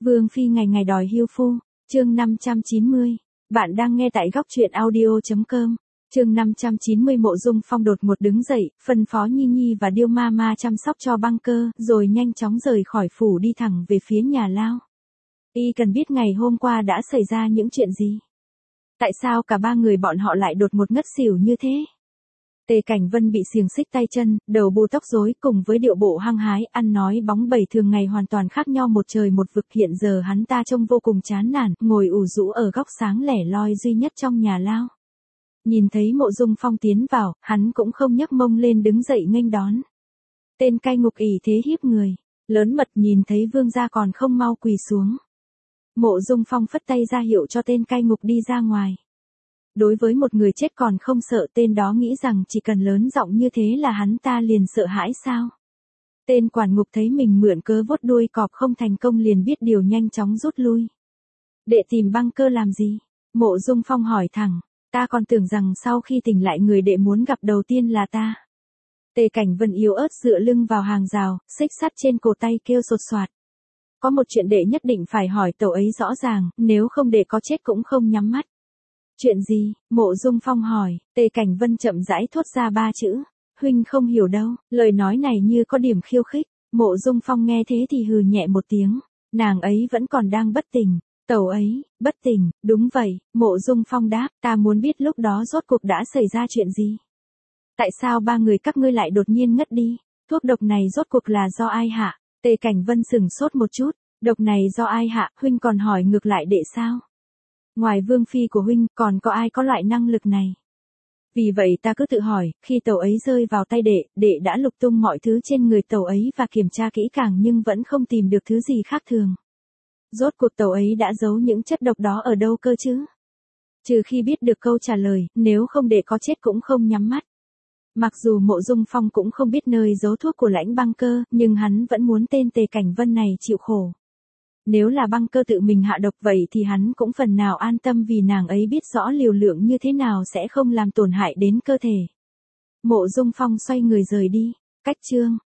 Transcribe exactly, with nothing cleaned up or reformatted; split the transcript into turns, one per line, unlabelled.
Vương phi ngày ngày đòi hưu phu, chương năm trăm chín mươi. Bạn đang nghe tại góc truyện audio chấm com. Chương năm trăm chín mươi Mộ Dung Phong đột ngột đứng dậy, phân phó Nhi Nhi và Điêu Ma Ma chăm sóc cho băng cơ, rồi nhanh chóng rời khỏi phủ đi thẳng về phía nhà lao. Y cần biết ngày hôm qua đã xảy ra những chuyện gì. Tại sao cả ba người bọn họ lại đột ngột ngất xỉu như thế? Tề Cảnh Vân bị xiềng xích tay chân, đầu bù tóc rối cùng với điệu bộ hăng hái, ăn nói bóng bẩy thường ngày hoàn toàn khác nhau một trời một vực. Hiện giờ hắn ta trông vô cùng chán nản, ngồi ủ rũ ở góc sáng lẻ loi duy nhất trong nhà lao. Nhìn thấy Mộ Dung Phong tiến vào, hắn cũng không nhấc mông lên đứng dậy nghênh đón. Tên cai ngục ỷ thế hiếp người, lớn mật nhìn thấy vương gia còn không mau quỳ xuống. Mộ Dung Phong phất tay ra hiệu cho tên cai ngục đi ra ngoài. Đối với một người chết còn không sợ, tên đó nghĩ rằng chỉ cần lớn giọng như thế là hắn ta liền sợ hãi sao? Tên quản ngục thấy mình mượn cớ vuốt đuôi cọp không thành công liền biết điều, nhanh chóng rút lui. Đệ tìm băng cơ làm gì? Mộ Dung Phong hỏi thẳng. Ta còn tưởng rằng sau khi tỉnh lại người đệ muốn gặp đầu tiên là ta. Tề Cảnh Vân yếu ớt dựa lưng vào hàng rào, xích sắt trên cổ tay kêu sột soạt. Có một chuyện đệ nhất định phải hỏi tẩu ấy rõ ràng, nếu không đệ có chết cũng không nhắm mắt. Chuyện gì? Mộ Dung Phong hỏi. Tề Cảnh Vân chậm rãi thốt ra ba chữ. Huynh không hiểu đâu. Lời nói này như có điểm khiêu khích. Mộ Dung Phong nghe thế thì hừ nhẹ một tiếng. Nàng ấy vẫn còn đang bất tỉnh. Tẩu ấy, bất tỉnh, đúng vậy. Mộ Dung Phong đáp. Ta muốn biết lúc đó rốt cuộc đã xảy ra chuyện gì. Tại sao ba người các ngươi lại đột nhiên ngất đi? Thuốc độc này rốt cuộc là do ai hạ? Tề Cảnh Vân sửng sốt một chút. Độc này do ai hạ? Huynh còn hỏi ngược lại đệ sao? Ngoài vương phi của huynh, còn có ai có loại năng lực này? Vì vậy ta cứ tự hỏi, khi tẩu ấy rơi vào tay đệ, đệ đã lục tung mọi thứ trên người tẩu ấy và kiểm tra kỹ càng nhưng vẫn không tìm được thứ gì khác thường. Rốt cuộc tẩu ấy đã giấu những chất độc đó ở đâu cơ chứ? Trừ khi biết được câu trả lời, nếu không đệ có chết cũng không nhắm mắt. Mặc dù Mộ Dung Phong cũng không biết nơi giấu thuốc của Lãnh Băng Cơ, nhưng hắn vẫn muốn tên Tề Cảnh Vân này chịu khổ. Nếu là Băng Cơ tự mình hạ độc vậy thì hắn cũng phần nào an tâm, vì nàng ấy biết rõ liều lượng như thế nào sẽ không làm tổn hại đến cơ thể. Mộ Dung Phong xoay người rời đi. Cách chương